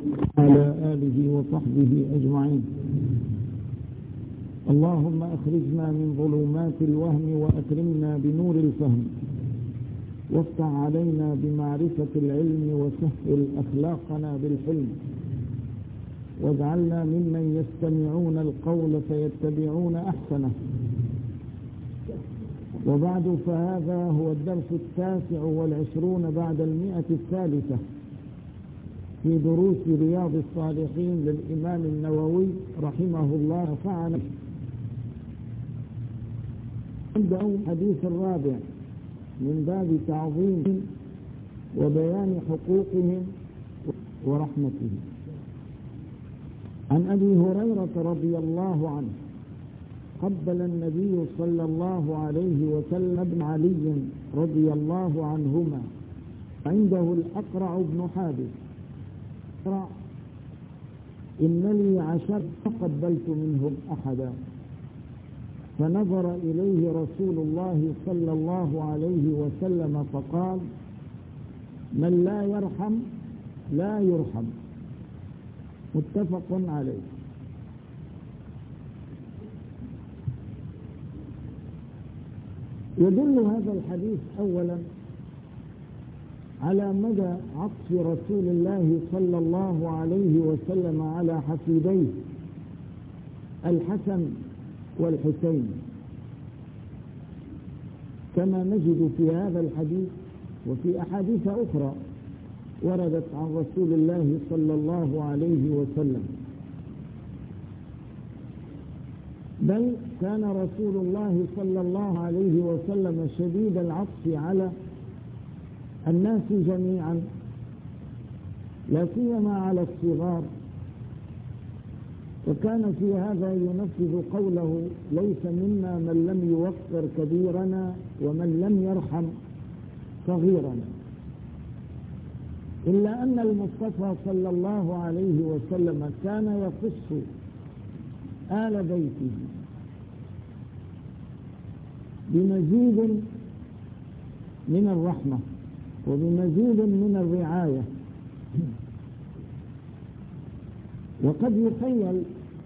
على آله وصحبه أجمعين. اللهم أخرجنا من ظلمات الوهم وأكرمنا بنور الفهم، وافتح علينا بمعرفة العلم وسهل أخلاقنا بالحلم، واجعلنا ممن يستمعون القول فيتبعون أحسنه. وبعد، فهذا هو الدرس 29 بعد 100 في دروس رياض الصالحين للإمام النووي رحمه الله فعلا. نبدأ الحديث الرابع من باب تعظيم وبيان حقوقهم ورحمتهم. عن أبي هريرة رضي الله عنه قبل النبي صلى الله عليه وسلم ابن علي رضي الله عنهما، عنده الأقرع بن حابس، إن لي 10 فقبلت منهم أحدا، فنظر إليه رسول الله صلى الله عليه وسلم فقال: من لا يرحم لا يرحم. متفق عليه. يدل هذا الحديث أولا على مدى عطف رسول الله صلى الله عليه وسلم على حفيديه الحسن والحسين، كما نجد في هذا الحديث وفي أحاديث أخرى وردت عن رسول الله صلى الله عليه وسلم. بل كان رسول الله صلى الله عليه وسلم شديد العطف على الناس جميعا، لا سيما على الصغار، وكان في هذا ينفذ قوله: ليس منا من لم يوقر كبيرنا ومن لم يرحم صغيرنا. إلا أن المصطفى صلى الله عليه وسلم كان يخص آل بيته بمزيد من الرحمة وبمزيد من الرعاية. وقد يخيل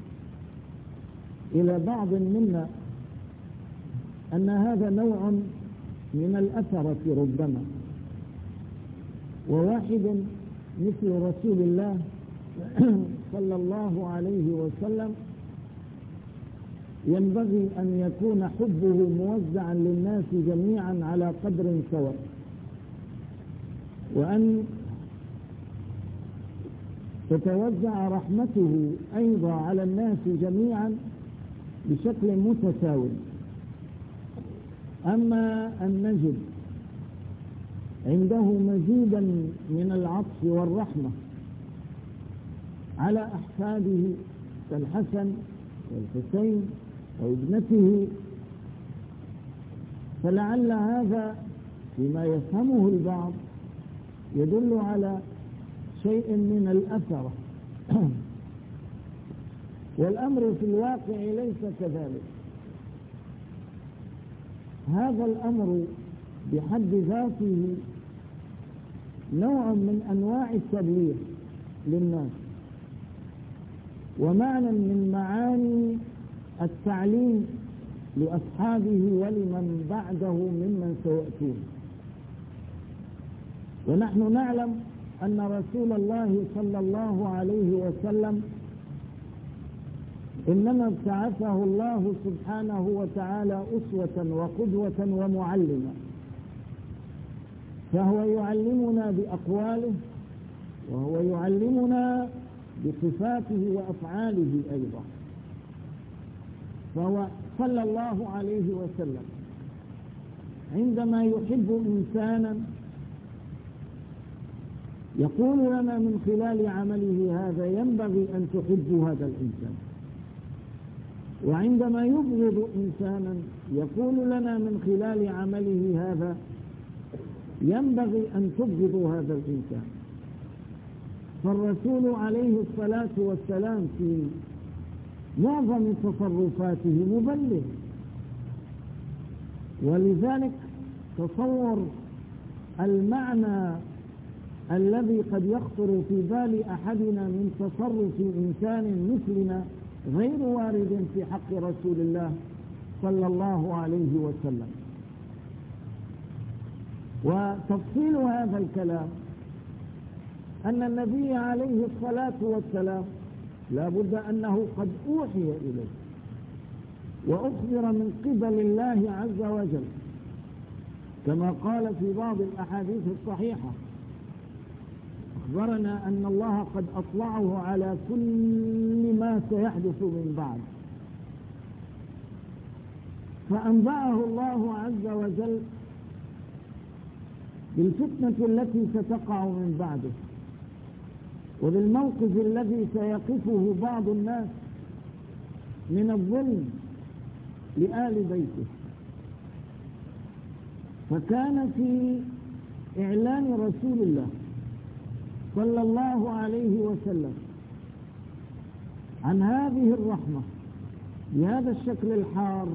إلى بعض منا أن هذا نوع من الأثرة ربما، وواحد مثل رسول الله صلى الله عليه وسلم ينبغي أن يكون حبه موزعا للناس جميعا على قدر سواء، وأن تتوزع رحمته أيضا على الناس جميعا بشكل متساو. أما أن نجد عنده مزيدا من العطف والرحمة على أحفاده كالحسن والحسين وابنته، فلعل هذا فيما يفهمه البعض يدل على شيء من الأثرة، والأمر في الواقع ليس كذلك. هذا الأمر بحد ذاته نوع من أنواع التبليغ للناس، ومعنى من معاني التعليم لأصحابه ولمن بعده ممن سيأتون. ونحن نعلم أن رسول الله صلى الله عليه وسلم إنما ابتعثه الله سبحانه وتعالى أسوة وقدوة ومعلما، فهو يعلمنا بأقواله وهو يعلمنا بصفاته وأفعاله أيضا. فهو صلى الله عليه وسلم عندما يحب إنسانا يقول لنا من خلال عمله: هذا ينبغي أن تحبوا هذا الإنسان. وعندما يبغض إنسانا يقول لنا من خلال عمله: هذا ينبغي أن تبغضوا هذا الإنسان. فالرسول عليه الصلاة والسلام في معظم تصرفاته مبلغ، ولذلك تصور المعنى الذي قد يخطر في بال أحدنا من تصرف إنسان مثلنا غير وارد في حق رسول الله صلى الله عليه وسلم. وتفصيل هذا الكلام أن النبي عليه الصلاة والسلام لا بد أنه قد أوحي إليه وأخبر من قبل الله عز وجل، كما قال في بعض الأحاديث الصحيحة: أخبرنا أن الله قد أطلعه على كل ما سيحدث من بعد، فأنبأه الله عز وجل بالفتنة التي ستقع من بعده، وبالموقف الذي سيقفه بعض الناس من الظلم لآل بيته. فكان في إعلان رسول الله صلى الله عليه وسلم عن هذه الرحمة بهذا الشكل الحار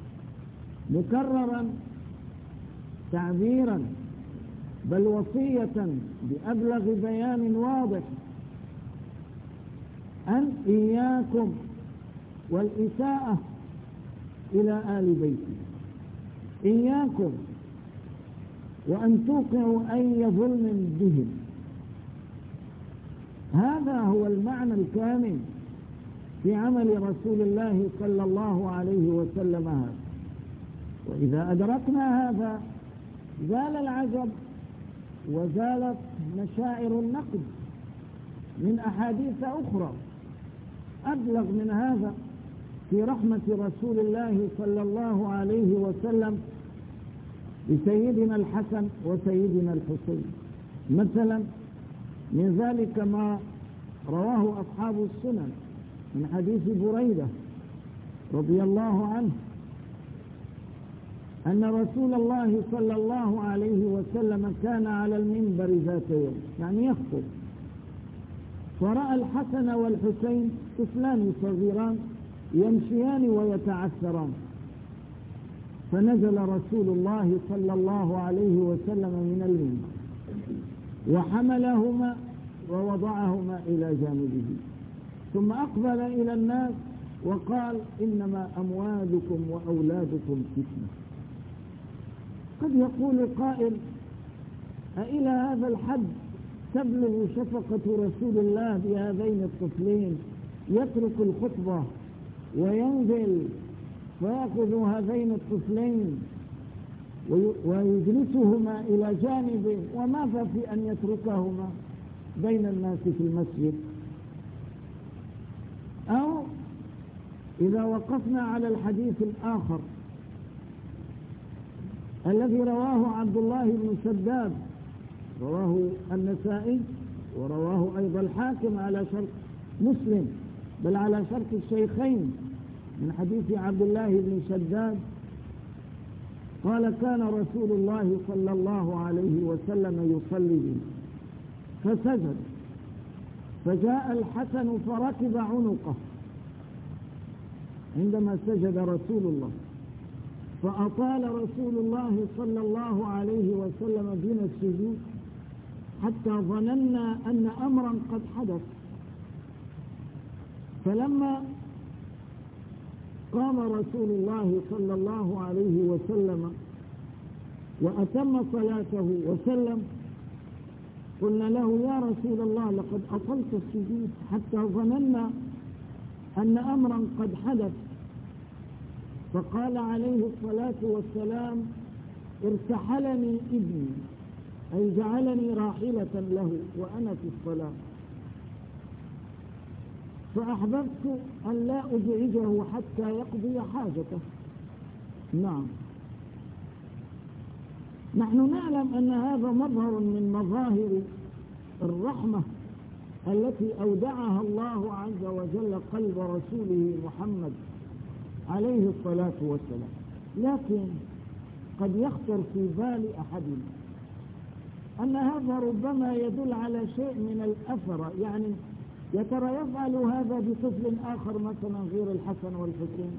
مكررا تعبيرا بل وصية بأبلغ بيان واضح أن إياكم والإساءة إلى آل بيتي، إياكم وأن توقعوا أي ظلم بهم. هذا هو المعنى الكامل في عمل رسول الله صلى الله عليه وسلم هذا. وإذا أدركنا هذا زال العجب وزالت مشاعر النقد من أحاديث أخرى أبلغ من هذا في رحمة رسول الله صلى الله عليه وسلم لسيدنا الحسن وسيدنا الحسين. مثلا من ذلك ما رواه أصحاب السنن من حديث بريدة رضي الله عنه أن رسول الله صلى الله عليه وسلم كان على المنبر ذات يوم، يعني يخطب، فرأى الحسن والحسين طفلان صغيران يمشيان ويتعثران، فنزل رسول الله صلى الله عليه وسلم من المنبر وحملهما ووضعهما إلى جانبه، ثم أقبل إلى الناس وقال: إنما أموالكم وأولادكم فتنة. قد يقول قائل: أإلى هذا الحد تبلغ شفقة رسول الله بهذين الطفلين يترك الخطبة وينزل فيأخذ هذين الطفلين ويجلسهما إلى جانبه، وماذا في أن يتركهما بين الناس في المسجد؟ أو إذا وقفنا على الحديث الآخر الذي رواه عبد الله بن شداد، رواه النسائي ورواه أيضا الحاكم على شرط مسلم بل على شرط الشيخين، من حديث عبد الله بن شداد قال: كان رسول الله صلى الله عليه وسلم يصلي بنا فسجد، فجاء الحسن فركب عنقه عندما سجد رسول الله، فأطال رسول الله صلى الله عليه وسلم بنا السجود حتى ظننا أن أمرا قد حدث. فلما قام رسول الله صلى الله عليه وسلم وأتم صلاته وسلم قلنا له: يا رسول الله، لقد أطلت السجود حتى ظننا أن أمرا قد حدث. فقال عليه الصلاة والسلام: ارتحلني ابني، أي جعلني راحلة له وأنا في الصلاة، فأحببت أن لا أزعجه حتى يقضي حاجته. نعم، نحن نعلم أن هذا مظهر من مظاهر الرحمة التي أودعها الله عز وجل قلب رسوله محمد عليه الصلاة والسلام، لكن قد يخطر في بال أحدنا أن هذا ربما يدل على شيء من الأثر، يعني يا ترى يفعل هذا بطفل آخر مثلا غير الحسن والحسين،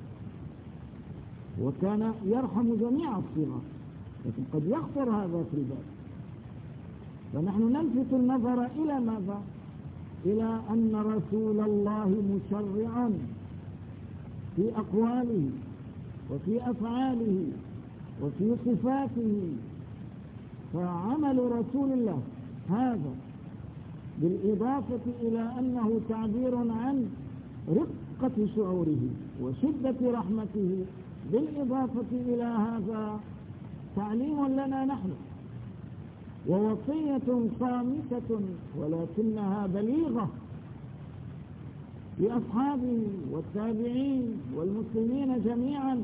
وكان يرحم جميع الصغار، لكن قد يخطر هذا في البال. فنحن نلفت النظر إلى ماذا؟ إلى أن رسول الله مشرع في أقواله وفي أفعاله وفي صفاته. فعمل رسول الله هذا بالإضافة إلى أنه تعبير عن رقة شعوره وشدة رحمته، بالإضافة إلى هذا تعليم لنا نحن ووصية صامتة ولكنها بليغة لأصحابه والتابعين والمسلمين جميعا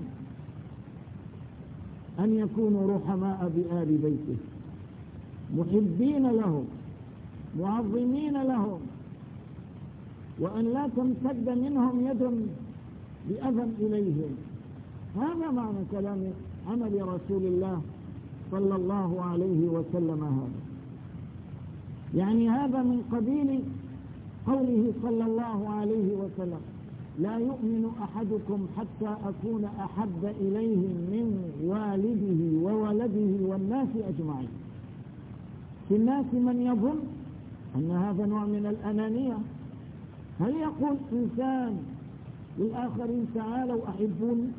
أن يكونوا رحماء بآل بيته، محبين لهم، معظمين لهم، وأن لا تمتد منهم يد بأذى إليهم. هذا معنى كلام عمل رسول الله صلى الله عليه وسلم. هذا يعني هذا من قبيل قوله صلى الله عليه وسلم: لا يؤمن أحدكم حتى أكون أحب إليه من والده وولده والناس أجمعين. في الناس من يظن أن هذا نوع من الأنانية. هل يقول إنسان للآخرين تعالوا أحبوني؟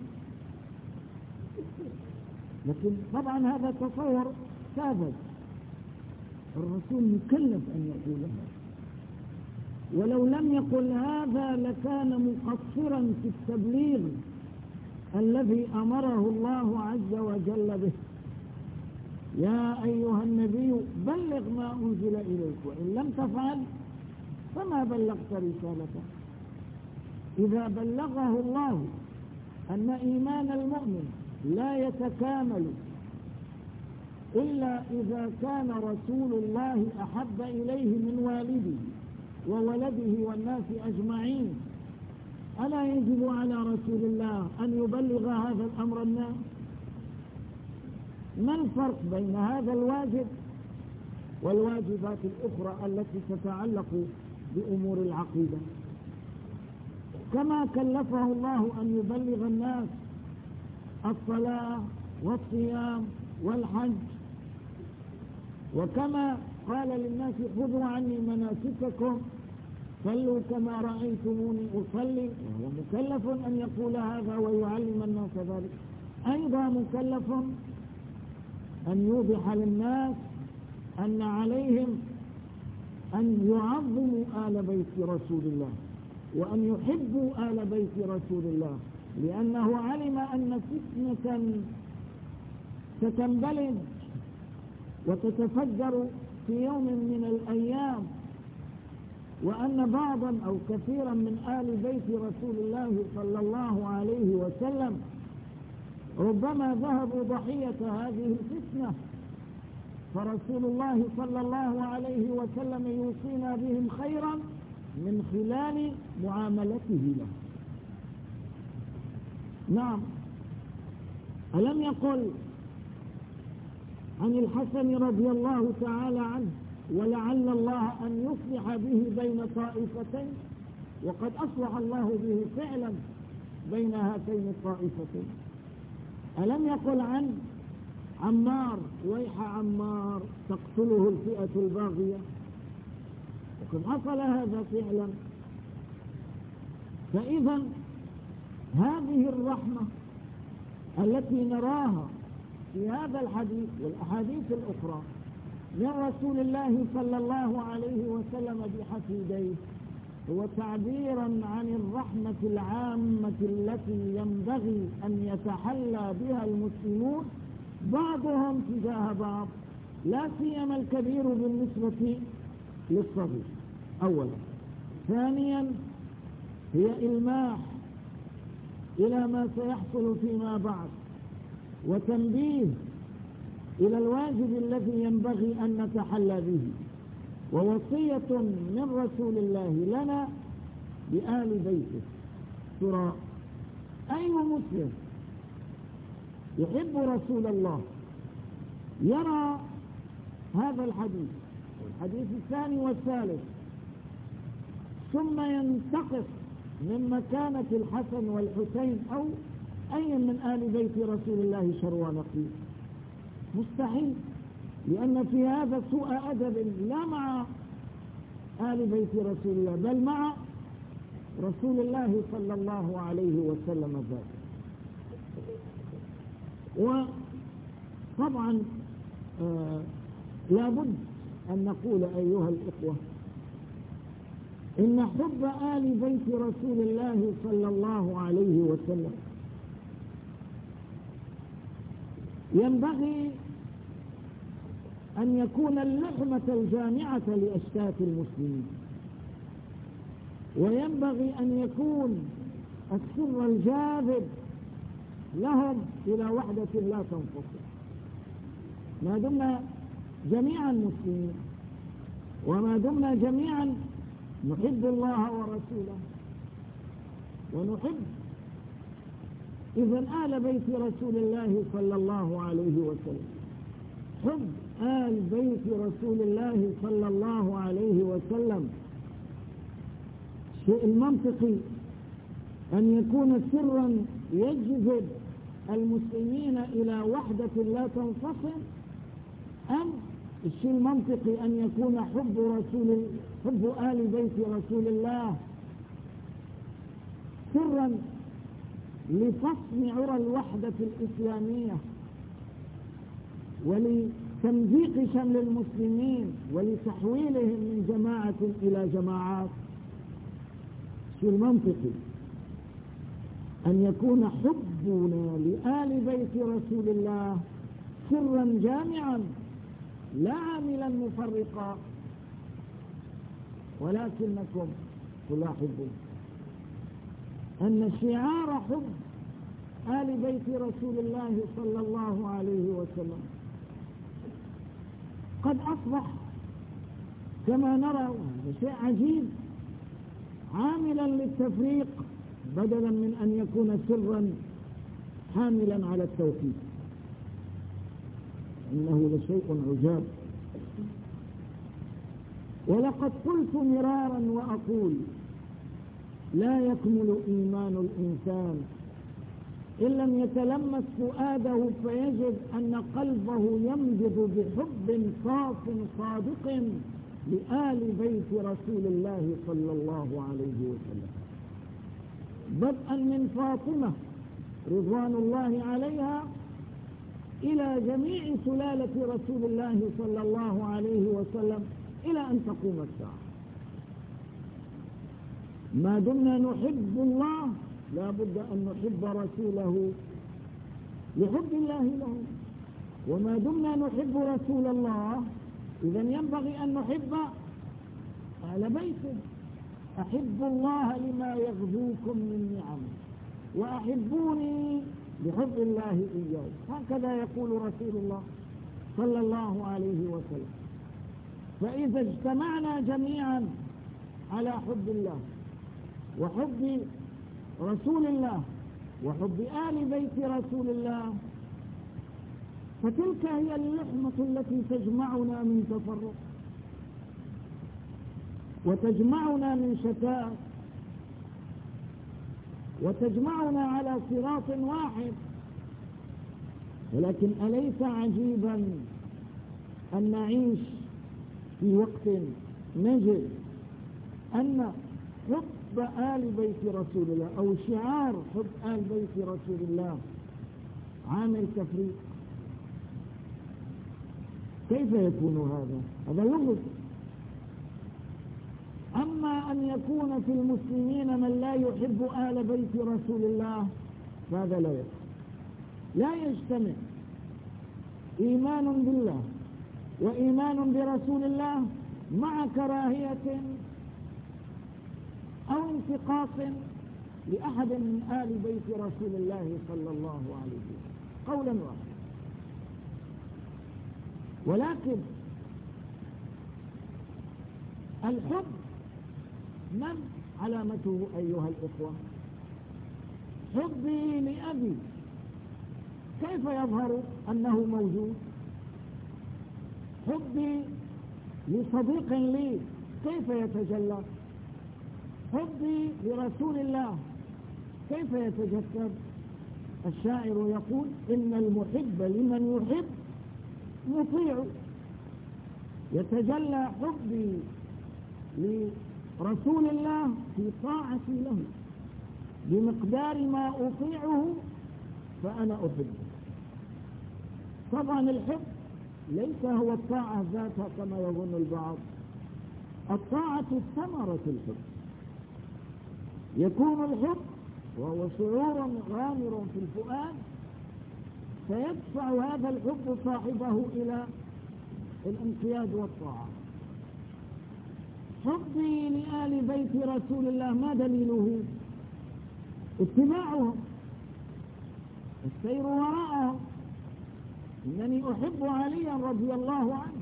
لكن طبعا هذا تصور ساذج، الرسول مكلف أن يقول هذا، ولو لم يقل هذا لكان مقصرا في التبليغ الذي أمره الله عز وجل به. يا أيها النبي بلغ ما أنزل إليك وإن لم تفعل فما بلغت رسالته. إذا بلغه الله أن إيمان المؤمن لا يتكامل إلا إذا كان رسول الله أحب إليه من والده وولده والناس أجمعين، ألا يجب على رسول الله أن يبلغ هذا الأمر الناس؟ ما الفرق بين هذا الواجب والواجبات الأخرى التي تتعلق بأمور العقيدة؟ كما كلفه الله أن يبلغ الناس الصلاة والصيام والحج، وكما قال للناس خذوا عني مناسككم صلوا كما رأيتموني أصلي، وهو مكلف أن يقول هذا ويعلم الناس ذلك. أيضا مكلف أن يوضح للناس أن عليهم أن يعظموا آل بيت رسول الله وأن يحبوا آل بيت رسول الله، لأنه علم أن فتنة ستنبلج وتتفجر في يوم من الأيام، وأن بعضا أو كثيرا من آل بيت رسول الله صلى الله عليه وسلم ربما ذهبوا ضحية هذه الفتنة، فرسول الله صلى الله عليه وسلم يوصينا بهم خيرا من خلال معاملته له. نعم، ألم يقل عن الحسن رضي الله تعالى عنه: ولعل الله أن يصلح به بين طائفتين، وقد أصلح الله به فعلا بين هاتين الطائفتين. ألم يقل عن عمار: ويح عمار تقتله الفئة الباغية، وقد حصل هذا فعلا. فإذا هذه الرحمة التي نراها في هذا الحديث والأحاديث الأخرى من رسول الله صلى الله عليه وسلم بحفيديه هو تعبيرا عن الرحمة العامة التي ينبغي أن يتحلى بها المسلمون بعضهم تجاه بعض، لا سيما الكبير بالنسبة للصغير أولا. ثانيا هي إلماح إلى ما سيحصل فيما بعد، وتنبيه إلى الواجب الذي ينبغي أن نتحلى به، ووصية من رسول الله لنا بآل بيته. ترى أي مسلم يحب رسول الله يرى هذا الحديث والحديث الثاني والثالث ثم ينتقص من مكانة الحسن والحسين أو أي من آل بيت رسول الله شر ونقير؟ مستحيل. لأن في هذا سوء أدب لا مع آل بيت رسول الله بل مع رسول الله صلى الله عليه وسلم ذاته. وطبعا لابد أن نقول أيها الإخوة إن حب آل بيت رسول الله صلى الله عليه وسلم ينبغي أن يكون اللحمة الجامعة لأشتات المسلمين، وينبغي أن يكون السر الجاذب لهم إلى وحدة لا تنفصل. ما دمنا جميعا مسلمين وما دمنا جميعا نحب الله ورسوله ونحب إذن آل بيت رسول الله صلى الله عليه وسلم. حب آل بيت رسول الله صلى الله عليه وسلم الشيء المنطقي أن يكون سرا يجذب المسلمين إلى وحدة لا تنفصل، أم الشيء المنطقي أن يكون حب آل بيت رسول الله سرا لفصل عرى الوحدة الإسلامية ولتمزيق شمل المسلمين ولتحويلهم من جماعة إلى جماعات. الشيء المنطقي أن يكون حبنا لآل بيت رسول الله سرا جامعا لا عاملا مفرقا، ولكنكم تلاحظون أن شعار حب آل بيت رسول الله صلى الله عليه وسلم قد أصبح كما نرى، هذا شيء عجيب، عاملا للتفريق بدلا من أن يكون سرا حاملا على التوحيد. إنه لشيء عجاب. ولقد قلت مرارا وأقول لا يكمل إيمان الإنسان إن لم يتلمس فؤاده فيجد أن قلبه ينبض بحب صاف صادق لآل بيت رسول الله صلى الله عليه وسلم، بدءا من فاطمة رضوان الله عليها إلى جميع سلالة رسول الله صلى الله عليه وسلم إلى أن تقوم الساعة. ما دمنا نحب الله لا بد أن نحب رسوله لحب الله له، وما دمنا نحب رسول الله إذن ينبغي أن نحب أهل بيته. أحبوا الله لما يغزوكم من نعمه وأحبوني بحب الله إياه، هكذا يقول رسول الله صلى الله عليه وسلم. فإذا اجتمعنا جميعا على حب الله وحب رسول الله وحب آل بيت رسول الله فتلك هي اللحمة التي تجمعنا من تفرق وتجمعنا من شتات وتجمعنا على صراط واحد. ولكن أليس عجيبا أن نعيش في وقت نجد أن حب آل بيت رسول الله أو شعار حب آل بيت رسول الله عامل تفريق؟ كيف يكون هذا؟ هذا لغز. أما أن يكون في المسلمين من لا يحب آل بيت رسول الله فهذا لا يكون. لا يجتمع إيمان بالله وإيمان برسول الله مع كراهية أو انتقاص لأحد من آل بيت رسول الله صلى الله عليه وسلم قولا واحدا. ولكن الحب من علامته أيها الإخوة؟ حبي لأبي كيف يظهر أنه موجود؟ حبي لصديق لي كيف يتجلى؟ حبي لرسول الله كيف يتجسد؟ الشاعر يقول إن المحب لمن يحب مطيع يتجلى حبي لرسول الله في طاعتي له بمقدار ما أطيعه فأنا أحبه. طبعا الحب ليس هو الطاعة ذاتها كما يظن البعض، الطاعة ثمرة الحب. يكون الحب وهو شعور غامر في الفؤاد فيدفع هذا الحب صاحبه إلى الانقياد والطاعة. حبي لآل بيت رسول الله ما دليله؟ اتباعهم، السير وراءهم. إنني أحب عليا رضي الله عنه،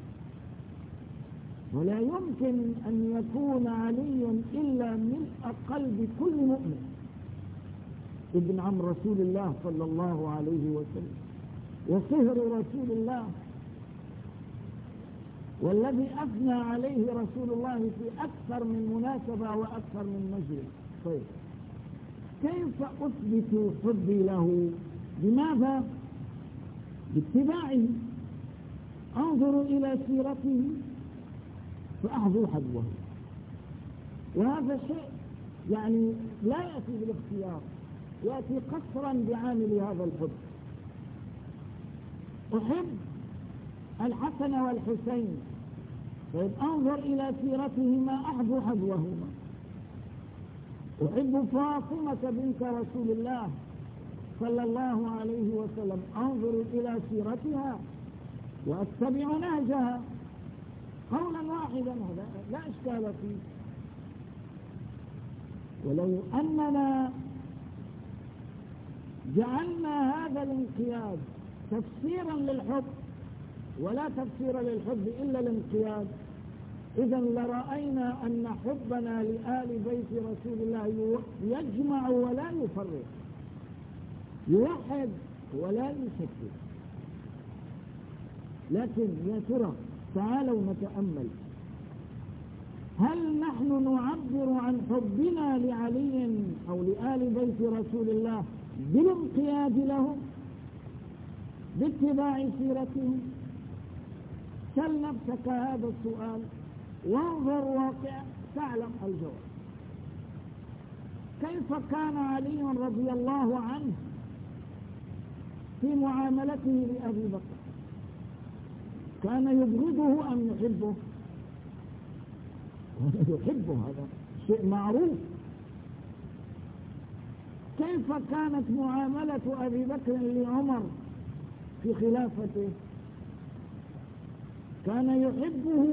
ولا يمكن أن يكون علي إلا ملء قلب كل مؤمن، ابن عم رسول الله صلى الله عليه وسلم، وصهر رسول الله، والذي أثنى عليه رسول الله في أكثر من مناسبة وأكثر من مجلس. طيب كيف أثبت حبي له؟ بماذا؟ باتباعه. أنظر إلى سيرته فأحظو حذوه، وهذا شيء يعني لا يأتي بالاختيار، يأتي قصرا بعامل هذا الحب. أحب الحسن والحسين، طيب أنظر إلى سيرتهما أحظو حذوهما. أحب فاطمة بنت رسول الله صلى الله عليه وسلم، أنظر إلى سيرتها وأتبع نهجها قولا واحدا، هذا لا إشكال فيه. ولو أننا جعلنا هذا الانقياد تفسيرا للحب ولا تفسير للحب إلا الانقياد، إذا لرأينا أن حبنا لآل بيت رسول الله يجمع ولا يفرق، يوحد ولا يشتت. لكن يا ترى تعالوا نتأمل، هل نحن نعبر عن حبنا لعلي أو لآل بيت رسول الله بالانقياد لهم، باتباع سيرتهم؟ سل نفسك هذا السؤال وانظر واقع تعلم الجواب. كيف كان علي رضي الله عنه في معاملته لأبي بكر؟ كان يبغضه أم يحبه؟ يحبه، هذا شيء معروف. كيف كانت معاملة أبي بكر لعمر في خلافته؟ كان يحبه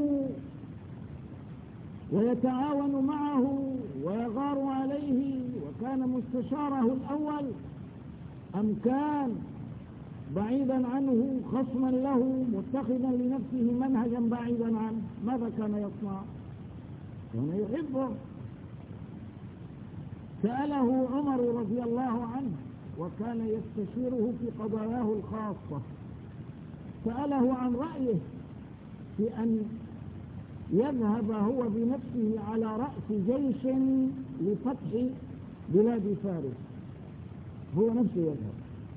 ويتعاون معه ويغار عليه وكان مستشاره الأول، أم كان بعيدا عنه خصما له متخذا لنفسه منهجا بعيدا عنه؟ ماذا كان يصنع؟ كان يحبه. سأله عمر رضي الله عنه وكان يستشيره في قضاياه الخاصة، سأله عن رأيه في أن يذهب هو بنفسه على رأس جيش لفتح بلاد فارس، هو نفسه يذهب.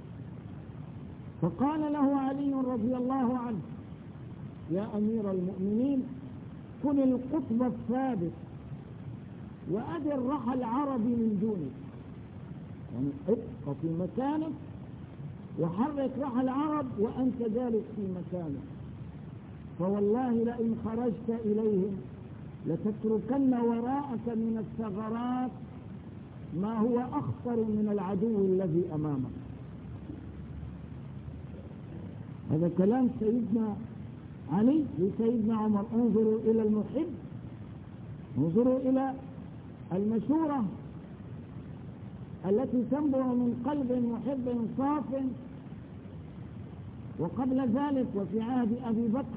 فقال له علي رضي الله عنه: يا أمير المؤمنين، كن القطب الثابت وأدر رحى العرب من دونك، يعني ابقى في مكانك وحرك رحى العرب وأنت جالس في مكانك، فوالله لئن خرجت إليهم لتتركن وراءك من الثغرات ما هو أخطر من العدو الذي أمامك. هذا كلام سيدنا علي لسيدنا عمر. انظروا إلى المحب، انظروا إلى المشورة التي تنبع من قلب محب صاف. وقبل ذلك وفي عهد أبي بكر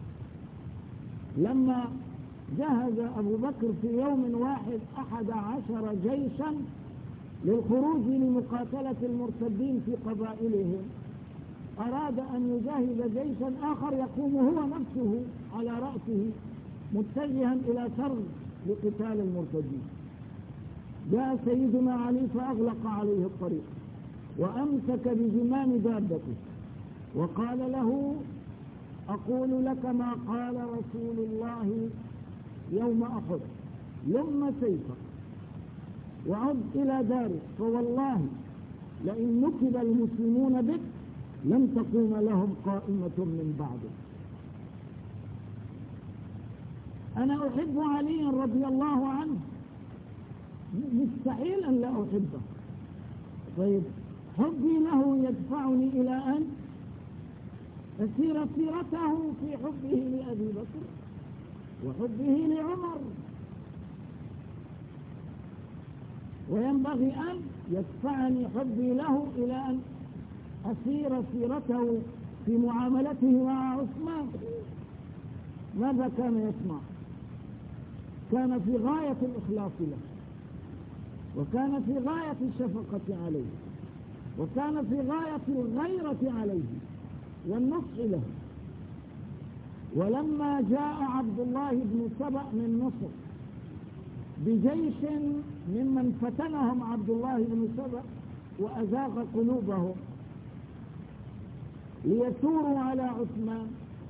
لما جهز أبو بكر في يوم واحد 11 جيشا للخروج لمقاتلة المرتدين في قبائلهم، أراد أن يجهز جيشا آخر يقوم هو نفسه على رأسه متجها إلى سرد لقتال المرتدين. جاء سيدنا علي فأغلق عليه الطريق وأمسك بزمام دابته وقال له: أقول لك ما قال رسول الله يوم أحد: لم سيفك وعد إلى دارك، فوالله لئن نكب المسلمون بك لم تقوم لهم قائمة من بعدك. أنا أحب علي رضي الله عنه، مستحيل أن لا أحبه. طيب حبي له يدفعني إلى أن أسير سيرته في حبه لأبي بكر وحبه لعمر، وينبغي أن يدفعني حبي له إلى أن أسير سيرته في معاملته مع عثمان. ماذا كان يصنع؟ كان في غاية الإخلاص له، وكان في غاية الشفقة عليه، وكان في غاية الغيرة عليه والنصح له. ولما جاء عبد الله بن سبأ من مصر بجيش ممن فتنهم عبد الله بن سبأ وأزاغ قلوبهم ليثوروا على عثمان،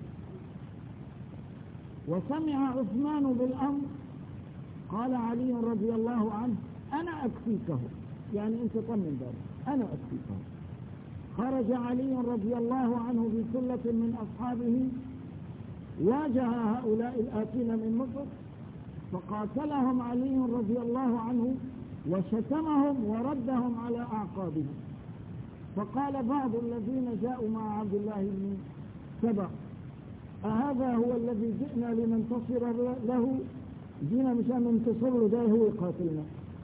وسمع عثمان بالأمر، قال علي رضي الله عنه: أنا أكفيكه، يعني أنت طمن ذلك، أنا أكفيكه. خرج علي رضي الله عنه بثلة من أصحابه، واجه هؤلاء الآتين من مصر، فقاتلهم علي رضي الله عنه وشتمهم وردهم على أعقابهم. فقال بعض الذين جاءوا مع عبد الله بن سبأ: أهذا هو الذي جئنا لننتصر له؟ جينا مشان ننتصر له، ده هو يقاتلنا.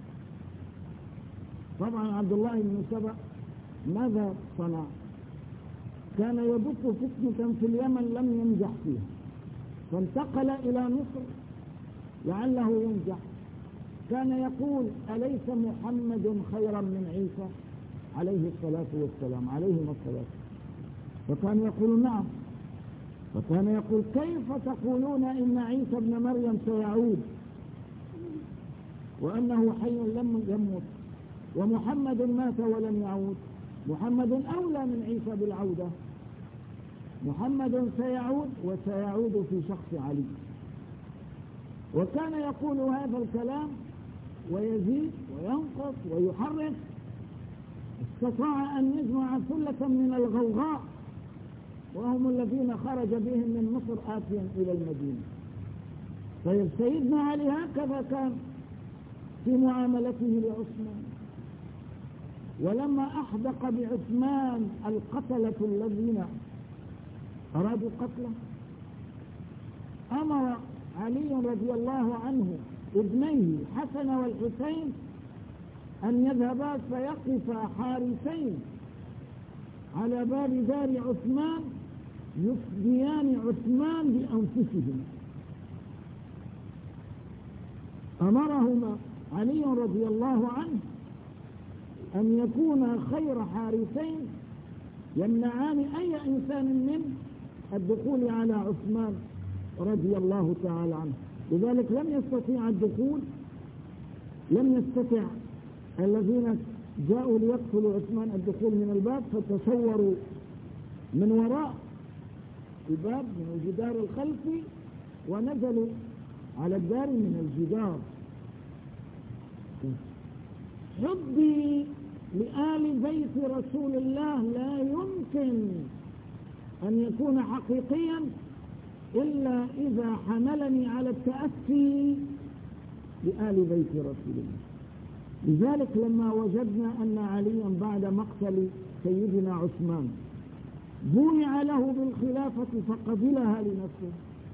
طبعا عبد الله بن سبأ ماذا صنع؟ كان يبث فتنة في اليمن لم ينجح فيها، فانتقل إلى مصر لعله ينجح. كان يقول: أليس محمد خيرا من عيسى عليه الصلاة والسلام، عليهما الصلاة؟ فكان يقول: نعم. فكان يقول: كيف تقولون إن عيسى ابن مريم سيعود وأنه حي لم يموت، ومحمد مات ولم يعود؟ محمد أولى من عيسى بالعودة، محمد سيعود وسيعود في شخص علي. وكان يقول هذا الكلام ويزيد وينقص ويحرك. استطاع أن يجمع ثلة من الغوغاء، وهم الذين خرج بهم من مصر آتيا إلى المدينة. طيب سيدنا علي هكذا كان في معاملته لعثمان. ولما أحدق بعثمان القتلة الذين أرادوا قتله، أمر علي رضي الله عنه ابنيه حسن والحسين أن يذهبا فيقفا حارسين على باب دار عثمان يفديان عثمان بأنفسهم. أمرهما علي رضي الله عنه أن يكونا خير حارسين يمنعان أي إنسان من الدخول على عثمان رضي الله تعالى عنه. لذلك لم يستطيع الدخول، لم يستطع الذين جاءوا ليقتلوا عثمان الدخول من الباب، فتسوروا من وراء الباب من الجدار الخلفي ونزلوا على الدار من الجدار. حبي لآل بيت رسول الله لا يمكن أن يكون حقيقيا إلا إذا حملني على التأسي بآل بيت رسول الله. لذلك لما وجدنا أن عليا بعد مقتل سيدنا عثمان بويع له بالخلافة فقبلها لنفسه،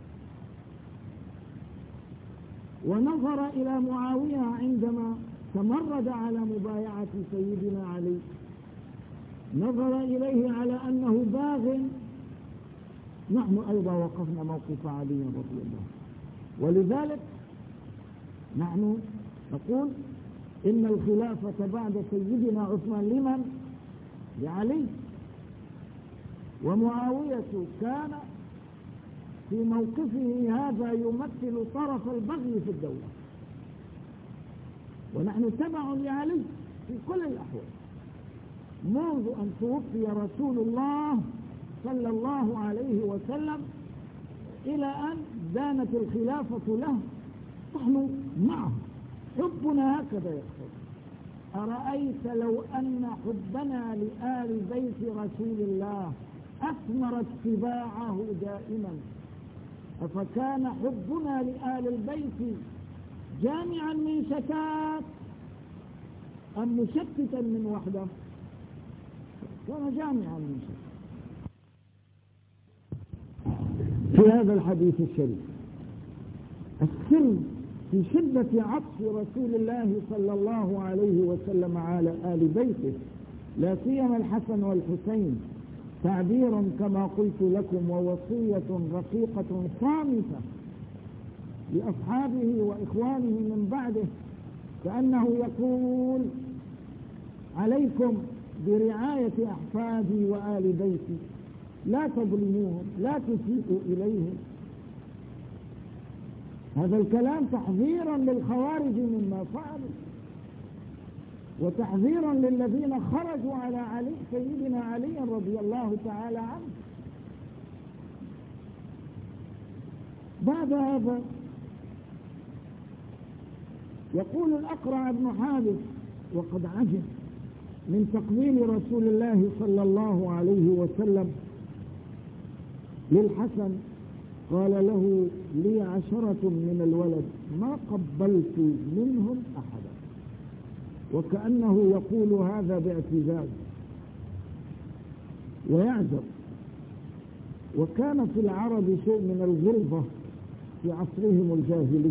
ونظر إلى معاوية عندما تمرد على مبايعة سيدنا علي، نظر إليه على أنه باغ، نحن أيضا وقفنا موقف علي رضي الله. ولذلك نحن نقول إن الخلافة بعد سيدنا عثمان لمن؟ لعلي. ومعاوية كان في موقفه هذا يمثل طرف البغي في الدولة، ونحن تبع لعلي في كل الأحوال. منذ أن توفي رسول الله صلى الله عليه وسلم إلى أن دانت الخلافة له. نحن معه، حبنا هكذا يقتضي. أرأيت لو أن حبنا لآل بيت رسول الله أثمر اتباعه دائما، أفكان حبنا لآل البيت جامعا من شتات أم مشتتا من وحده؟ كان جامعا من شتات. في هذا الحديث الشريف السر في شدة عطف رسول الله صلى الله عليه وسلم على آل بيته، لا سيما الحسن والحسين، تعبير كما قلت لكم ووصية رقيقة صامتة لأصحابه وإخوانه من بعده، كأنه يقول: عليكم برعاية أحفادي وآل بيتي، لا تظلموهم، لا تسيئوا إليهم. هذا الكلام تحذيرا للخوارج مما فعلوا، وتحذيرا للذين خرجوا على علي سيدنا علي رضي الله تعالى عنه. بعد هذا يقول الأقرع بن حابس وقد عجب من تقبيل رسول الله صلى الله عليه وسلم للحسن، قال له: لي 10 من الولد ما قبلت منهم أحدا، وكأنه يقول هذا باعتزاز ويعجب. وكان في العرب شيء من الغلظة في عصرهم الجاهلي.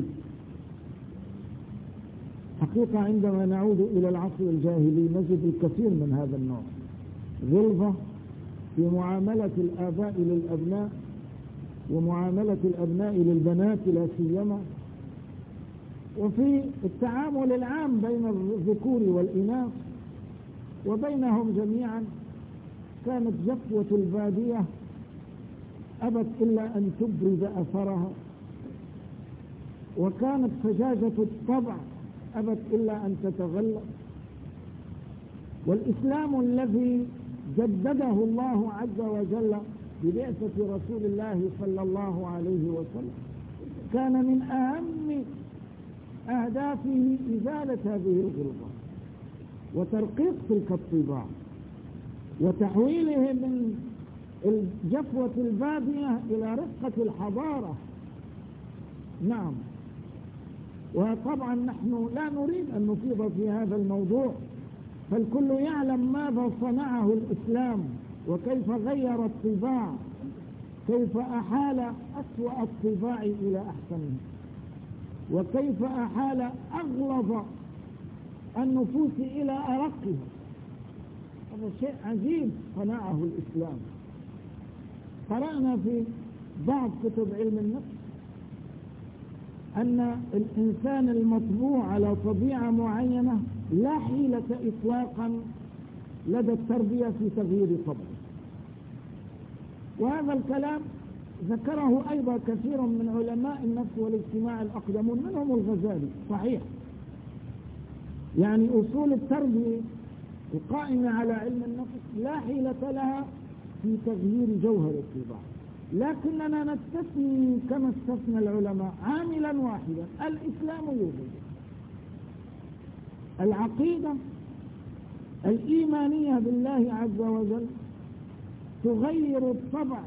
حقيقة عندما نعود إلى العصر الجاهلي نجد الكثير من هذا النوع، غلظة في معاملة الآباء للأبناء ومعاملة الأبناء للبنات لا سيما، وفي التعامل العام بين الذكور والإناث وبينهم جميعا. كانت جفوة البادية أبت إلا أن تبرز أثرها، وكانت فجاجة الطبع أبت إلا أن تتغلب. والإسلام الذي جدده الله عز وجل ببعثة رسول الله صلى الله عليه وسلم كان من أهم أهدافه إزالة هذه الغلظة وترقيق تلك الطباع وتحويله من الجفوة البادية إلى رقة الحضارة. نعم، وطبعا نحن لا نريد أن نفيض في هذا الموضوع، فالكل يعلم ماذا صنعه الإسلام وكيف غير الطباع، كيف أحال أسوأ الطباع إلى أحسنه، وكيف أحال أغلظ النفوس إلى أرقها. هذا شيء عجيب صنعه الإسلام. قرأنا في بعض كتب علم النفس أن الإنسان المطبوع على طبيعة معينة لا حيلة إطلاقا لدى التربية في تغيير طبعه. وهذا الكلام ذكره أيضا كثير من علماء النفس والاجتماع الأقدمون، منهم الغزالي. صحيح، يعني أصول التربية القائمة على علم النفس لا حيلة لها في تغيير جوهر الطباع، لكننا نستثني كما استثنى العلماء عاملا واحدا: الإسلام يوجد. العقيدة الإيمانية بالله عز وجل تغير الطبع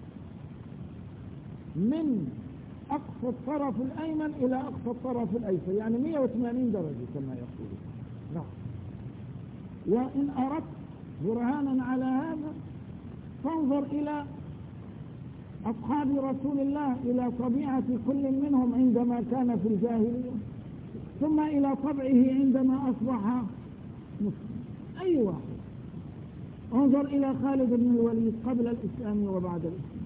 من أقصى الطرف الأيمن إلى أقصى الطرف الأيسر، يعني 180 درجة كما يقولون. نعم. وإن أردت برهانا على هذا فانظر إلى أصحاب رسول الله، إلى طبيعة كل منهم عندما كان في الجاهلية، ثم إلى طبعه عندما أصبح مسلم. أي واحد. انظر إلى خالد بن الوليد قبل الإسلام وبعد الإسلام.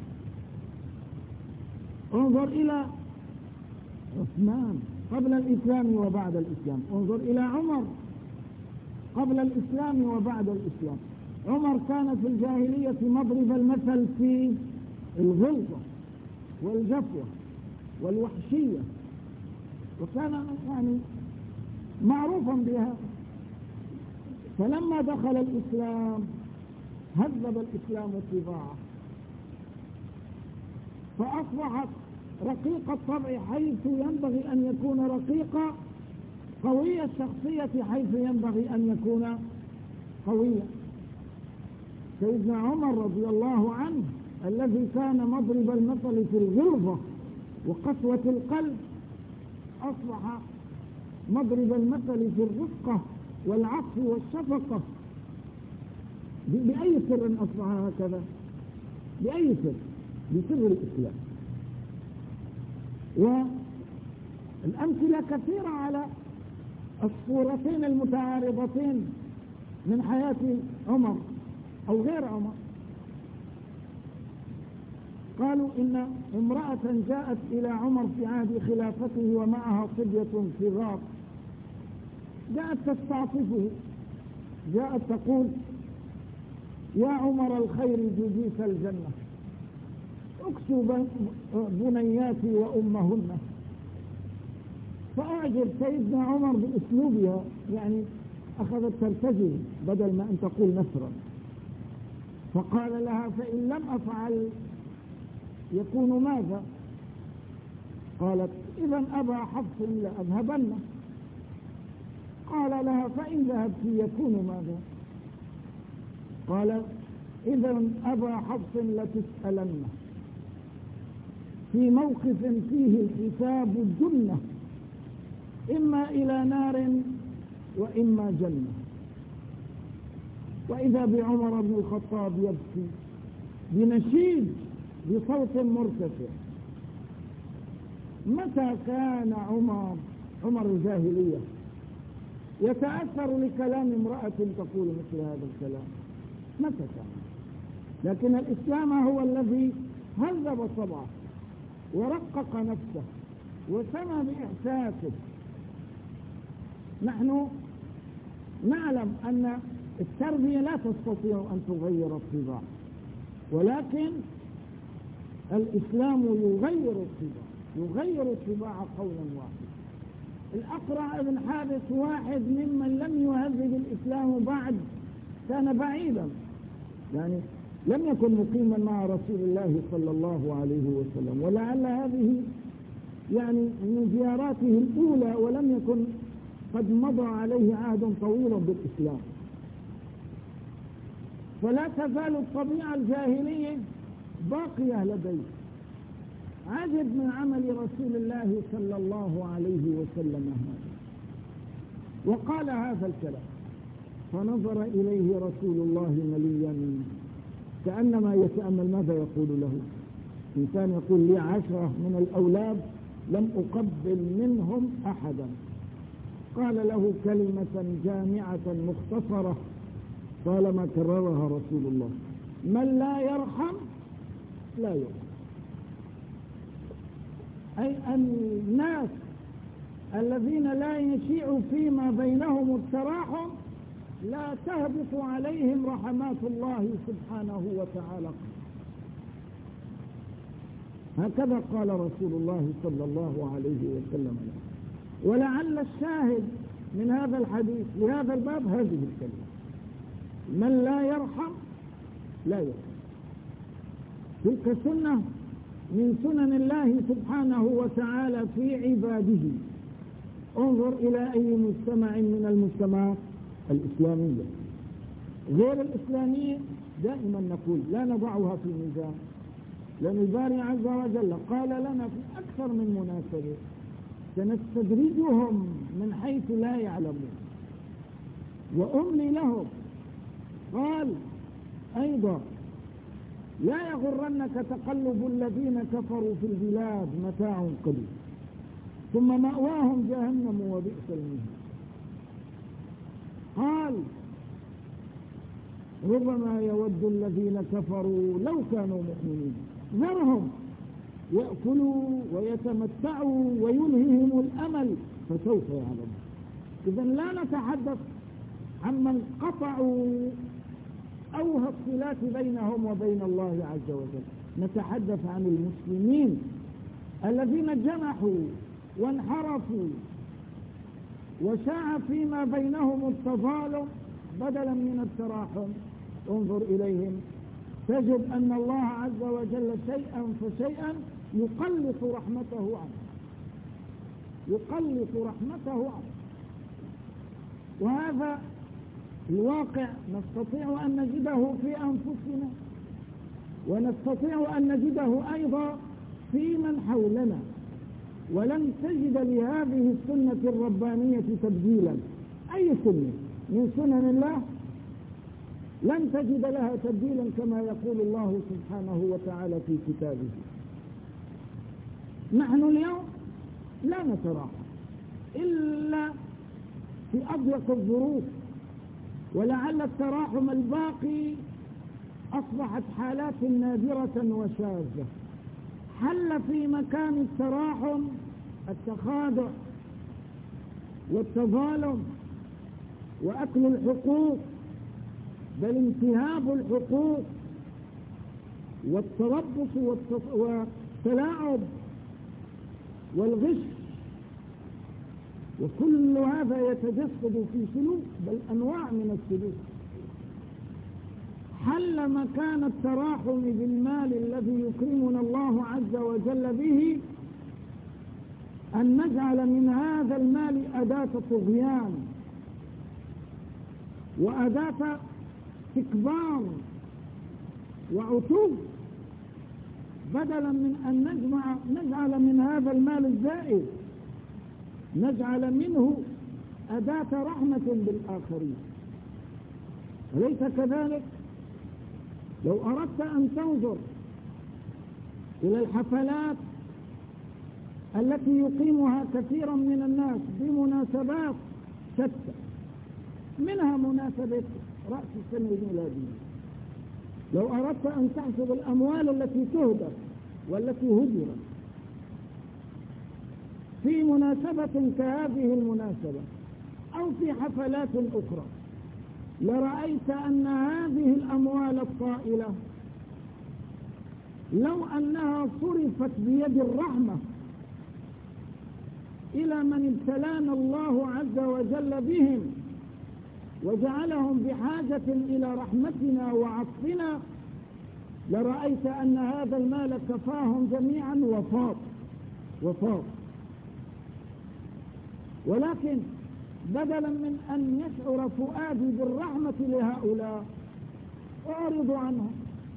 انظر إلى عثمان قبل الإسلام وبعد الإسلام. انظر إلى عمر قبل الإسلام وبعد الإسلام. عمر كان في الجاهلية مضرب المثل في الغلظة والجفوة والوحشية، وكان يعني معروفا بها. فلما دخل الإسلام هذب الإسلام طباعه فأصبحت رقيق الطبع حيث ينبغي أن يكون رقيقا، قوي الشخصية حيث ينبغي أن يكون قويا. سيدنا عمر رضي الله عنه الذي كان مضرب المثل في الغلظة وقسوة القلب أصبح مضرب المثل في الرفقة والعطف والشفقة. بأي سر أصبح هكذا؟ بأي سر؟ بسر الإسلام. والأمثلة كثيرة على الصورتين المتعارضتين من حياة عمر أو غير عمر. قالوا إن امرأة جاءت إلى عمر في عهد خلافته ومعها صبية صغار، جاءت تستعطفه، جاءت تقول: يا عمر الخير جزيت الجنة، اكسو بنياتي وأمهن. فأعجب سيدنا عمر بأسلوبها، يعني أخذت ترتجل بدل ما أن تقول نثرا، فقال لها: فإن لم أفعل يكون ماذا؟ قالت: إذا أبا حفص لأذهبن. قال لها: فإن ذهبت يكون ماذا؟ قال: إذا أبا حفص لتسألن في موقف فيه الحساب الجنة، إما إلى نار وإما جنة. وإذا بعمر بن الخطاب يبكي بنشيد بصوت مرتفع. متى كان عمر الجاهلية يتأثر لكلام امرأة تقول مثل هذا الكلام؟ متى كان؟ لكن الإسلام هو الذي هذب طبعه ورقق نفسه وسمى بإحساسه. نحن نعلم أن التربية لا تستطيع أن تغير الطباع، ولكن الإسلام يغير الطباع، يغير الطباع قولا واحدا. الأقرع بن حابس واحد ممن لم يهذب الإسلام بعد، كان بعيدا، يعني لم يكن مقيما مع رسول الله صلى الله عليه وسلم، ولعل هذه يعني من زياراته الأولى، ولم يكن قد مضى عليه عهد طويل بالإسلام. فلا تزال الطبيعة الجاهلية باقية لديه. عجب من عمل رسول الله صلى الله عليه وسلم هذا، وقال هذا الكلام، فنظر إليه رسول الله مليا كأنما يتأمل ماذا يقول له. إنسان يقول: لي 10 من الأولاد لم أقبل منهم أحدا. قال له كلمة جامعة مختصرة طالما كررها رسول الله: من لا يرحم لا يرحم. أي الناس الذين لا يشيع فيما بينهم التراحم لا تهبط عليهم رحمات الله سبحانه وتعالى. هكذا قال رسول الله صلى الله عليه وسلم. ولعل الشاهد من هذا الحديث لهذا الباب هذه الكلمة: من لا يرحم لا يرحم. تلك سنة من سنن الله سبحانه وتعالى في عباده. انظر إلى أي مجتمع من المجتمعات الإسلامية. غير الإسلامية دائما نقول لا نضعها في ميزان، لأن الباري عز وجل قال لنا في أكثر من مناسبة: سنستدرجهم من حيث لا يعلمون وأملي لهم. قال أيضا: لا يغرنك تقلب الذين كفروا في البلاد، متاع قليل ثم مأواهم جهنم وبئس المهاد. قال: ربما يود الذين كفروا لو كانوا مؤمنين، ذرهم يأكلوا ويتمتعوا ويلههم الأمل فسوف يعلمون. إذن لا نتحدث عمن قطعوا أوهى الصلات بينهم وبين الله عز وجل، نتحدث عن المسلمين الذين جنحوا وانحرفوا وشاع فيما بينهم التظالم بدلا من التراحم. انظر إليهم تجد أن الله عز وجل شيئا فشيئا يقلص رحمته عنه، يقلص رحمته عنه. وهذا الواقع نستطيع أن نجده في أنفسنا، ونستطيع أن نجده أيضا في من حولنا. ولن تجد لهذه السنة الربانية تبديلا. أي سنة من سنن الله لن تجد لها تبديلا، كما يقول الله سبحانه وتعالى في كتابه. نحن اليوم لا نتراحم إلا في أضيق الظروف، ولعل التراحم الباقي أصبحت حالات نادرة وشاذة. حل في مكان التراحم التخاذع والتظالم وأكل الحقوق، بل انتهاب الحقوق والتربص والتلاعب والغش، وكل هذا يتجسد في سلوك، بل أنواع من السلوك. حل مكان التراحم بالمال الذي يكرمنا الله عز وجل به أن نجعل من هذا المال أداة طغيان وأداة استكبار وعتوب، بدلا من أن نجعل من هذا المال الزائد نجعل منه أداة رحمة بالآخرين. أليس كذلك؟ لو أردت أن تنظر إلى الحفلات التي يقيمها كثيرا من الناس بمناسبات شتى، منها مناسبة رأس السنة الميلادية، لو أردت أن تحسب الأموال التي تهدر والتي هدرت في مناسبة كهذه المناسبة أو في حفلات أخرى، لرأيت أن هذه الأموال الطائلة لو أنها صرفت بيد الرحمة إلى من ابتلانا الله عز وجل بهم وجعلهم بحاجة إلى رحمتنا وعطفنا، لرأيت أن هذا المال كفاهم جميعا وفاض. ولكن بدلا من أن يشعر فؤادي بالرحمة لهؤلاء أعرض عنهم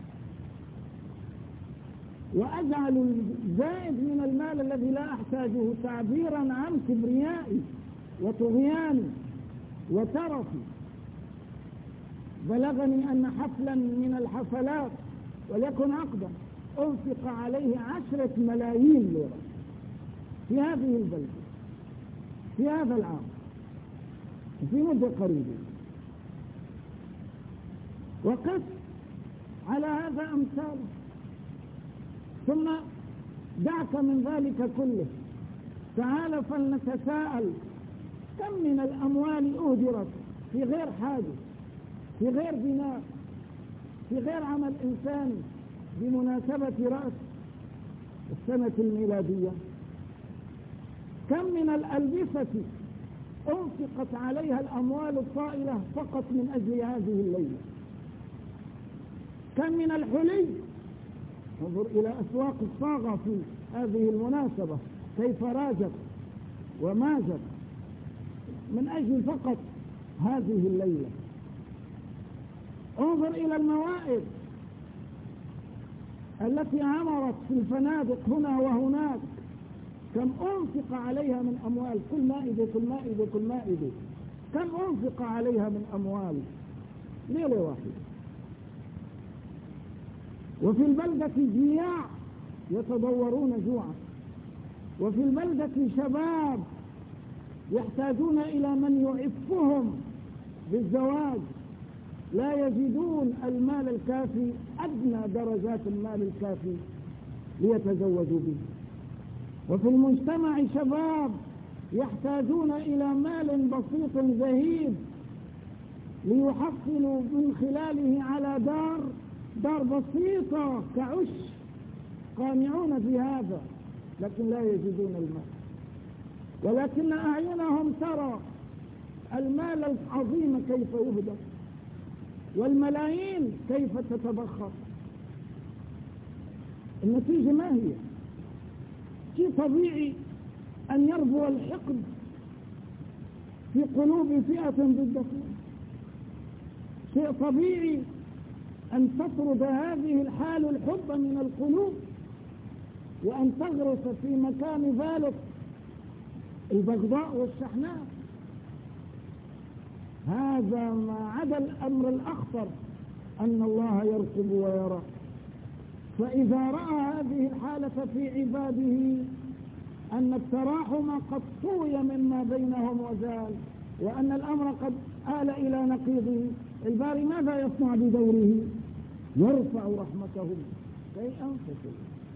وأجعل الزائد من المال الذي لا أحتاجه تعبيرا عن كبريائي وطغياني وترفي. بلغني أن حفلا من الحفلات وليكن عقدا أنفق عليه 10 ملايين ليرة في هذه البلدة في هذا العام في مدة قريبة، وقف على هذا أمثاله. ثم دعك من ذلك كله، تعال فلنتساءل كم من الأموال أهدرت في غير حاجة، في غير بناء، في غير عمل إنساني بمناسبة رأس السنة الميلادية. كم من الألبسة أنفقت عليها الأموال الطائلة فقط من أجل هذه الليلة. كم من الحلي، انظر إلى أسواق الصاغة في هذه المناسبة كيف راجت وماجت من أجل فقط هذه الليلة. انظر إلى الموائد التي عمرت في الفنادق هنا وهناك، كم أنفق عليها من أموال، كل مائدة كم أنفق عليها من أموال ليلة واحدة. وفي البلدة جياع يتضورون جوعا، وفي البلدة شباب يحتاجون إلى من يعفهم بالزواج، لا يجدون المال الكافي، أدنى درجات المال الكافي ليتزوجوا به. وفي المجتمع شباب يحتاجون إلى مال بسيط زهيد ليحصلوا من خلاله على دار بسيطة كعش، قانعون بهذا لكن لا يجدون المال، ولكن أعينهم ترى المال العظيم كيف يهدر والملايين كيف تتبخر النتيجة ما هي؟ شيء طبيعي أن يربو الحقد في قلوب فئة ضد فئة، شيء طبيعي أن تطرد هذه الحال الحب من القلوب، وأن تغرس في مكان ذلك البغضاء والشحناء. هذا ما عدا الأمر الأخطر أن الله يرقب ويرى. فإذا رأى هذه الحالة في عباده أن التراحم قد طوي مما بينهم وزال، وأن الأمر قد آل إلى نقيضه، الباري ماذا يصنع بدوره؟ يرفع رحمته كي أنفسه.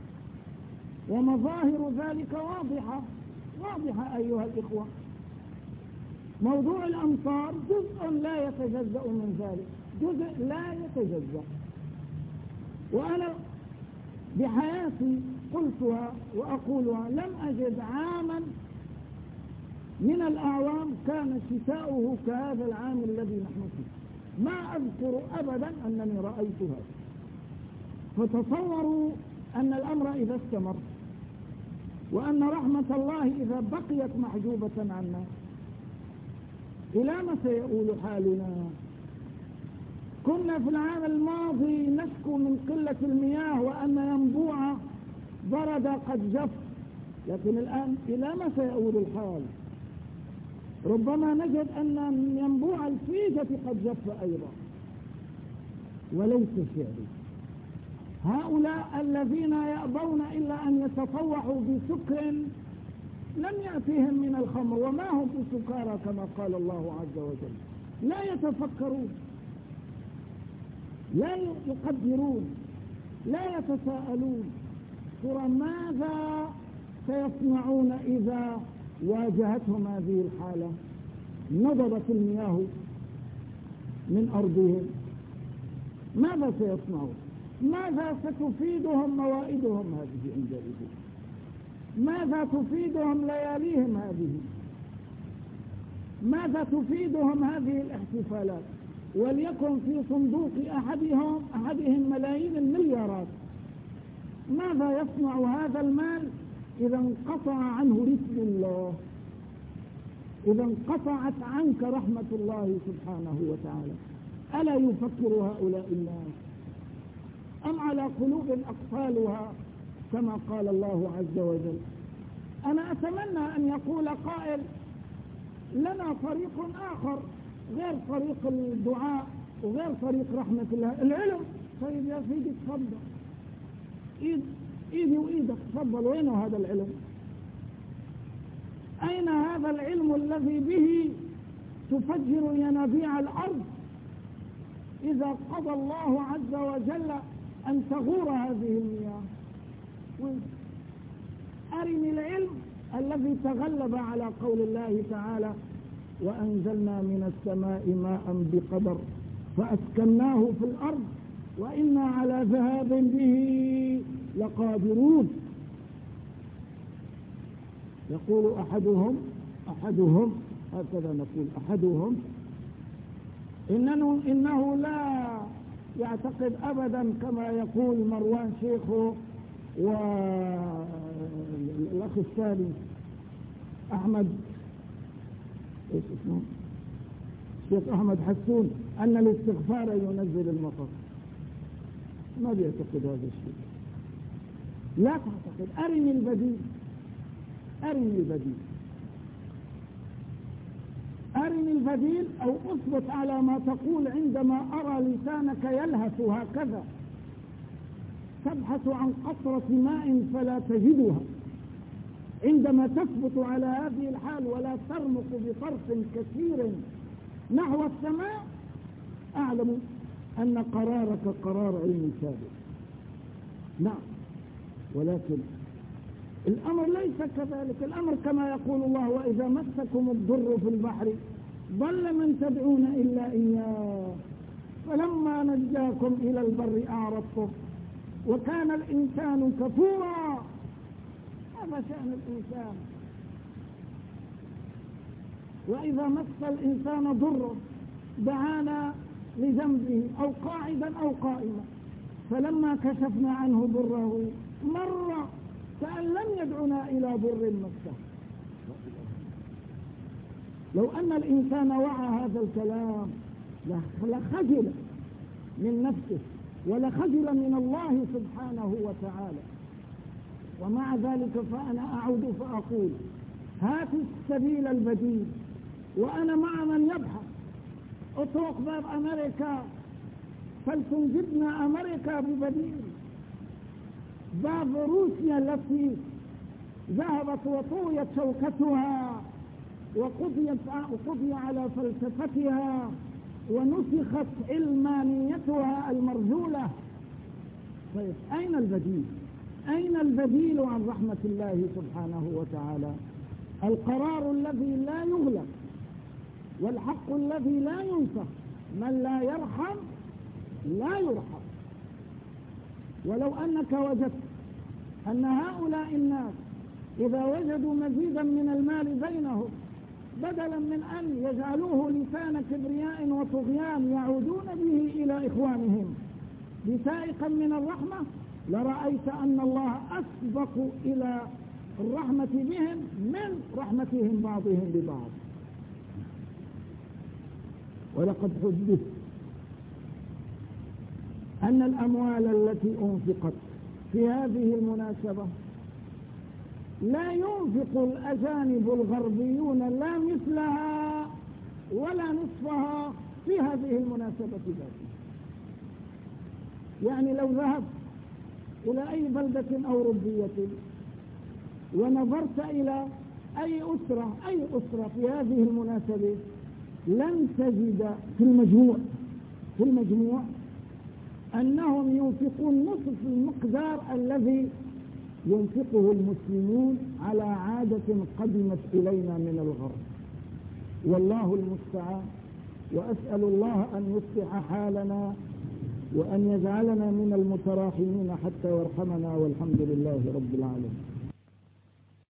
ومظاهر ذلك واضحة أيها الإخوة. موضوع الأمطار جزء لا يتجزأ من ذلك، جزء لا يتجزأ. وأنا بحياتي قلتها وأقولها، لم أجد عاما من الأعوام كان شتاؤه كهذا العام الذي نحن فيه. ما أذكر أبدا أنني رأيت هذا. فتصوروا أن الأمر إذا استمر، وأن رحمة الله إذا بقيت محجوبة عنا، إلى ما سيؤول حالنا؟ كنا في العام الماضي نشكو من قلة المياه وأن ينبوع برد قد جف، لكن الآن إلى ما سيؤول الحال؟ ربما نجد أن ينبوع الفيجة قد جف أيضا. وليس شعري هؤلاء الذين يأبون إلا أن يتطوعوا بسكر لم يأتيهم من الخمر، وما هم بسكارى كما قال الله عز وجل. لا يتفكرون، لا يقدرون، لا يتساءلون ترى ماذا سيصنعون إذا واجهتهم هذه الحالة؟ نضبت المياه من أرضهم، ماذا سيصنعون؟ ماذا ستفيدهم موائدهم هذه عندئذ؟ ماذا تفيدهم لياليهم هذه؟ ماذا تفيدهم هذه الاحتفالات؟ وليكن في صندوق أحدهم ملايين المليارات. ماذا يصنع هذا المال إذا انقطع عنه رزق الله، إذا انقطعت عنك رحمة الله سبحانه وتعالى؟ ألا يفكر هؤلاء الناس أم على قلوب أقفالها كما قال الله عز وجل؟ أنا أتمنى أن يقول قائل لنا طريق آخر غير طريق الدعاء وغير طريق رحمة الله، العلم. طيب يا سيدي تفضل، إيدي وإيدك تفضل، وين هذا العلم؟ أين هذا العلم الذي به تفجر ينابيع الأرض إذا قضى الله عز وجل أن تغور هذه المياه؟ أرني العلم الذي تغلب على قول الله تعالى وأنزلنا من السماء ماء بقدر فأسكناه في الأرض وإنا على ذهاب به لقادرون. يقول أحدهم هكذا نقول أحدهم إنه لا يعتقد أبدا كما يقول مروان شيخه والأخ الثاني أحمد إيش اسمه الشيخ أحمد حسون أن الاستغفار ينزل المطر. ما بيعتقد هذا الشيء. لا تعتقد. أرني البديل، أرني البديل، أرني البديل أو أثبت على ما تقول عندما أرى لسانك يلهث هكذا تبحث عن قطرة ماء فلا تجدها. عندما تثبت على هذه الحال ولا ترمق بطرف كثير نحو السماء أعلم أن قرارك قرار علم ثابت. نعم، ولكن الأمر ليس كذلك. الأمر كما يقول الله وإذا مسكم الضر في البحر ضل من تدعون إلا إياه فلما نجاكم إلى البر أعرضتم وكان الإنسان كفورا. هذا شأن الإنسان. وإذا مس الإنسان ضر دعانا لذنبه أو قاعدا أو قائما فلما كشفنا عنه ضره مر كأن لم يدعنا إلى ضر مسه. لو أن الإنسان وعى هذا الكلام لخجل من نفسه ولخجل من الله سبحانه وتعالى. ومع ذلك فأنا أعود فأقول هات السبيل البديل، وأنا مع من يبحث. اطرق باب أمريكا فلتنجدنا أمريكا ببديل. باب روسيا التي ذهبت وطويت شوكتها وقضي على فلسفتها ونسخت علمانيتها المرجولة. طيب أين البديل؟ أين البديل عن رحمة الله سبحانه وتعالى؟ القرار الذي لا يغلق والحق الذي لا ينسخ. من لا يرحم لا يرحم. ولو أنك وجدت أن هؤلاء الناس إذا وجدوا مزيدا من المال بينهم بدلا من أن يجعلوه لسان كبرياء وطغيان يعودون به إلى إخوانهم بسائقا من الرحمة، لرأيت أن الله أسبق إلى الرحمة بهم من رحمتهم بعضهم ببعض. ولقد حدث أن الأموال التي أنفقت في هذه المناسبة لا ينفق الأجانب الغربيون لا مثلها ولا نصفها في هذه المناسبة ذاتها. يعني لو ذهبت إلى أي بلدة أوروبية ونظرت إلى أي أسرة في هذه المناسبة لن تجد في المجموع أنهم ينفقون نصف المقدار الذي ينفقه المسلمون على عادة قدمت إلينا من الغرب. والله المستعان، وأسأل الله أن يصلح حالنا وأن يجعلنا من المتراحمين حتى يرحمنا، والحمد لله رب العالمين.